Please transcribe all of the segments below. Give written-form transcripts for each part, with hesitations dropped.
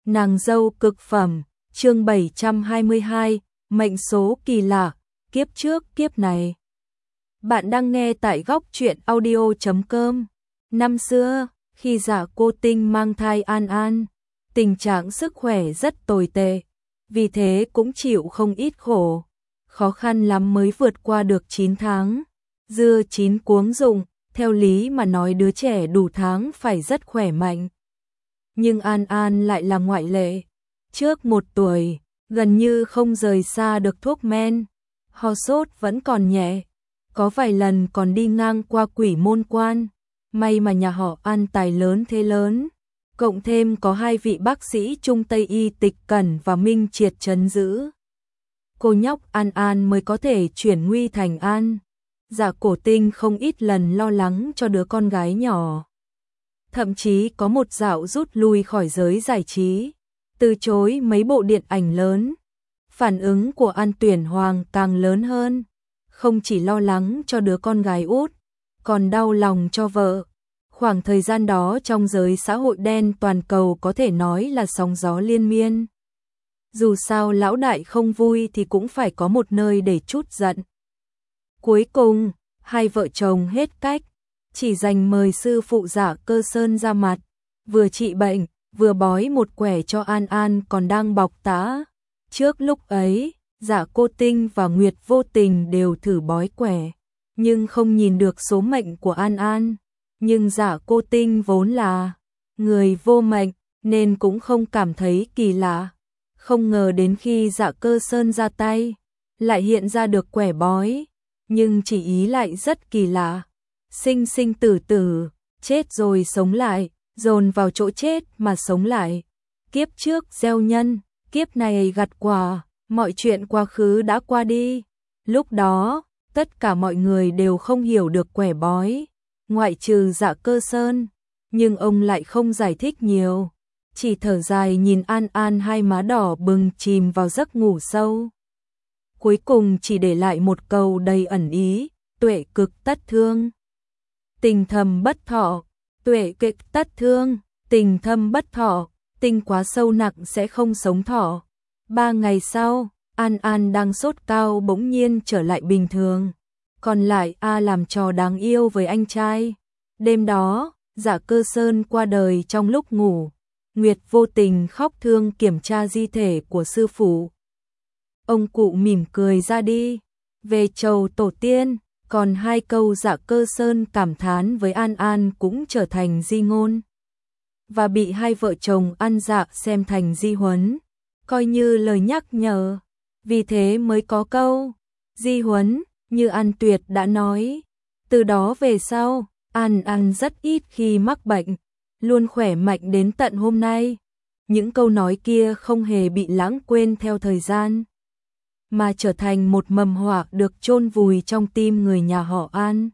Nàng dâu cực phẩm, chương 722, mệnh số kỳ lạ, kiếp trước kiếp này. Bạn đang nghe tại góc truyện audio.com. Năm xưa, khi Dạ Cô Tinh mang thai An An, tình trạng sức khỏe rất tồi tệ, vì thế cũng chịu không ít khổ. Khó khăn lắm mới vượt qua được 9 tháng. Dưa chín cuống rụng, theo lý mà nói đứa trẻ đủ tháng phải rất khỏe mạnh. Nhưng An An lại là ngoại lệ. Trước 1 tuổi, gần như không rời xa được thuốc men, ho sốt vẫn còn nhẹ. Có vài lần còn đi ngang qua Quỷ Môn Quan. May mà nhà họ An tài lớn thế lớn, cộng thêm có 2 vị bác sĩ Trung Tây y Tịch Cẩn và Minh Triệt trấn giữ. Cô nhóc An An mới có thể chuyển nguy thành an. Dạ Cổ Tinh không ít lần lo lắng cho đứa con gái nhỏ. Thậm chí có một dạo rút lui khỏi giới giải trí, từ chối mấy bộ điện ảnh lớn. Phản ứng của An Tuyển Hoàng càng lớn hơn, không chỉ lo lắng cho đứa con gái út, còn đau lòng cho vợ. Khoảng thời gian đó trong giới xã hội đen toàn cầu có thể nói là sóng gió liên miên. Dù sao lão đại không vui thì cũng phải có một nơi để trút giận. Cuối cùng, hai vợ chồng hết cách, chỉ đành mời sư phụ Dạ Cơ Sơn ra mặt, vừa trị bệnh, vừa bói một quẻ cho An An còn đang bọc tã. Trước lúc ấy, Dạ Cô Tinh và Nguyệt Vô Tình đều thử bói quẻ, nhưng không nhìn được số mệnh của An An. Nhưng Dạ Cô Tinh vốn là người vô mệnh, nên cũng không cảm thấy kỳ lạ. Không ngờ đến khi Dạ Cơ Sơn ra tay, lại hiện ra được quẻ bói, nhưng chỉ ý lại rất kỳ lạ. Sinh sinh tử tử, chết rồi sống lại, dồn vào chỗ chết mà sống lại. Kiếp trước gieo nhân, kiếp này gặt quả, mọi chuyện quá khứ đã qua đi. Lúc đó, tất cả mọi người đều không hiểu được quẻ bói, ngoại trừ Dạ Cơ Sơn, nhưng ông lại không giải thích nhiều, chỉ thở dài nhìn An An hai má đỏ bừng chìm vào giấc ngủ sâu. Cuối cùng chỉ để lại một câu đầy ẩn ý, tuệ cực tất thương. Tình thâm bất thọ, tuệ cực tất thương, tình thâm bất thọ, tình quá sâu nặng sẽ không sống thọ. 3 ngày sau, An An đang sốt cao bỗng nhiên trở lại bình thường. Còn lại làm trò đáng yêu với anh trai. Đêm đó, Dạ Cơ Sơn qua đời trong lúc ngủ. Nguyệt Vô Tình khóc thương kiểm tra di thể của sư phụ. Ông cụ mỉm cười ra đi, về chầu tổ tiên, còn 2 câu Dạ Cơ Sơn cảm thán với An An cũng trở thành di ngôn, và bị hai vợ chồng ăn dạ xem thành di huấn, coi như lời nhắc nhở. Vì thế mới có câu di huấn, như An Tuyệt đã nói. Từ đó về sau, An An rất ít khi mắc bệnh, luôn khỏe mạnh đến tận hôm nay. Những câu nói kia không hề bị lãng quên theo thời gian, mà trở thành một mầm họa được chôn vùi trong tim người nhà họ An.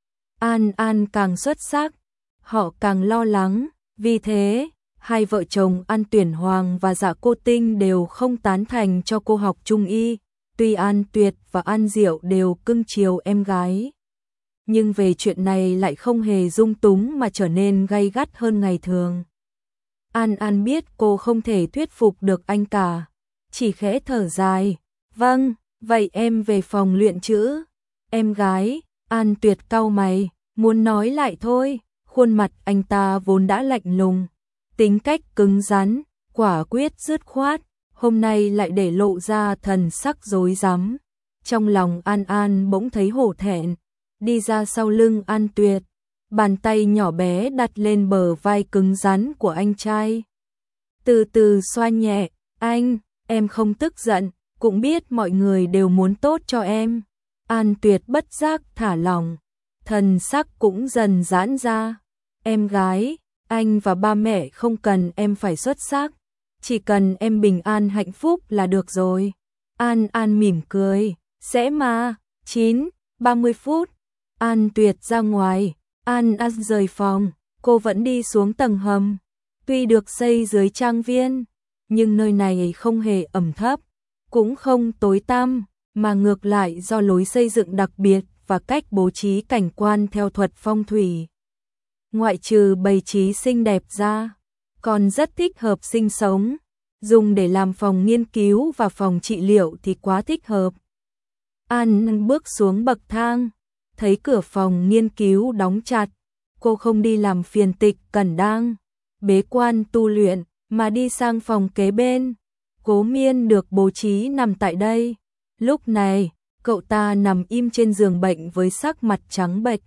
An An càng xuất sắc, họ càng lo lắng, vì thế, hai vợ chồng An Tuyển Hoàng và Dạ Cô Tinh đều không tán thành cho cô học trung y. Tuy An Tuyệt và An Diệu đều cưng chiều em gái, nhưng về chuyện này lại không hề dung túng mà trở nên gay gắt hơn ngày thường. An An biết cô không thể thuyết phục được anh cả, chỉ khẽ thở dài. Vâng, vậy em về phòng luyện chữ. Em gái, An Tuyệt cau mày, muốn nói lại thôi. Khuôn mặt anh ta vốn đã lạnh lùng, tính cách cứng rắn, quả quyết dứt khoát, hôm nay lại để lộ ra thần sắc rối rắm. Trong lòng An An bỗng thấy hổ thẹn, đi ra sau lưng An Tuyệt, bàn tay nhỏ bé đặt lên bờ vai cứng rắn của anh trai. Từ từ xoa nhẹ, anh, em không tức giận, cũng biết mọi người đều muốn tốt cho em. An Tuyệt bất giác thả lỏng, thần sắc cũng dần giãn ra. Em gái, anh và ba mẹ không cần em phải xuất sắc, chỉ cần em bình an hạnh phúc là được rồi. An An mỉm cười, sẽ mà. 9:30 phút, An Tuyệt ra ngoài, An An rời phòng, cô vẫn đi xuống tầng hầm. Tuy được xây dưới trang viên, nhưng nơi này không hề ẩm thấp, cũng không tối tăm, mà ngược lại do lối xây dựng đặc biệt và cách bố trí cảnh quan theo thuật phong thủy. Ngoại trừ bày trí xinh đẹp ra, còn rất thích hợp sinh sống. Dùng để làm phòng nghiên cứu và phòng trị liệu thì quá thích hợp. An bước xuống bậc thang, thấy cửa phòng nghiên cứu đóng chặt. Cô không đi làm phiền Tịch Cẩn đang bế quan tu luyện, mà đi sang phòng kế bên. Cố Miên được bố trí nằm tại đây. Lúc này, cậu ta nằm im trên giường bệnh với sắc mặt trắng bệch.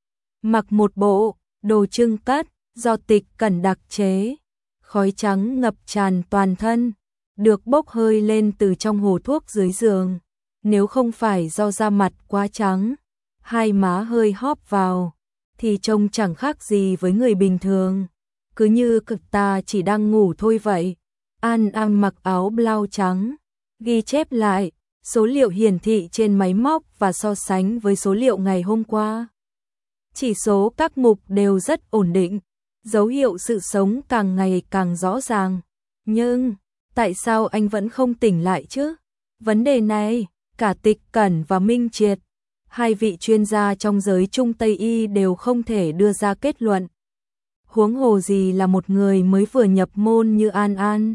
Mặc một bộ đồ trưng cất do Tịch Cẩn đặc chế, khói trắng ngập tràn toàn thân, được bốc hơi lên từ trong hồ thuốc dưới giường. Nếu không phải do da mặt quá trắng, hai má hơi hóp vào, thì trông chẳng khác gì với người bình thường. Cứ như cực ta chỉ đang ngủ thôi vậy. An mặc áo blau trắng, ghi chép lại số liệu hiển thị trên máy móc và so sánh với số liệu ngày hôm qua. Chỉ số các mục đều rất ổn định, dấu hiệu sự sống càng ngày càng rõ ràng. Nhưng, tại sao anh vẫn không tỉnh lại chứ? Vấn đề này, cả Tịch Cẩn và Minh Triệt, hai vị chuyên gia trong giới Trung Tây Y đều không thể đưa ra kết luận. Huống hồ gì là một người mới vừa nhập môn như An.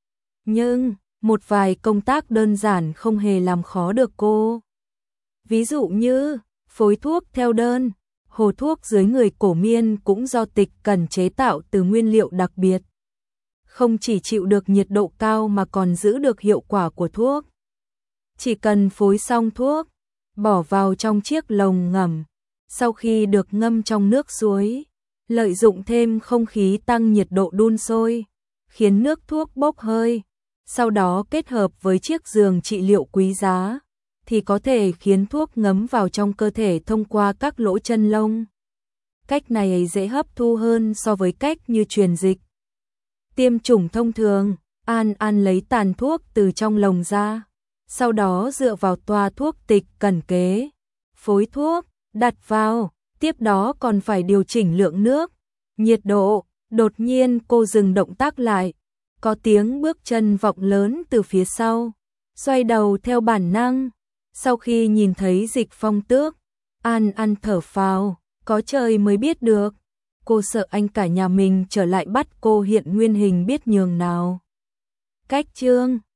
Nhưng, một vài công tác đơn giản không hề làm khó được cô. Ví dụ như, phối thuốc theo đơn, hồ thuốc dưới người Cổ Miên cũng do Tịch Cẩn chế tạo từ nguyên liệu đặc biệt. Không chỉ chịu được nhiệt độ cao mà còn giữ được hiệu quả của thuốc. Chỉ cần phối xong thuốc, bỏ vào trong chiếc lồng ngầm, sau khi được ngâm trong nước suối, lợi dụng thêm không khí tăng nhiệt độ đun sôi, khiến nước thuốc bốc hơi, sau đó kết hợp với chiếc giường trị liệu quý giá, thì có thể khiến thuốc ngấm vào trong cơ thể thông qua các lỗ chân lông. Cách này dễ hấp thu hơn so với cách như truyền dịch. Tiêm chủng thông thường, An lấy tàn thuốc từ trong lồng ra, sau đó dựa vào toa thuốc Tịch Cẩn kế, phối thuốc, đặt vào, tiếp đó còn phải điều chỉnh lượng nước, nhiệt độ. Đột nhiên cô dừng động tác lại, có tiếng bước chân vọng lớn từ phía sau, xoay đầu theo bản năng. Sau khi nhìn thấy Dịch Phong Tước, An thở phào, có trời mới biết được. Cô sợ anh cả nhà mình trở lại bắt cô hiện nguyên hình biết nhường nào. Cách chương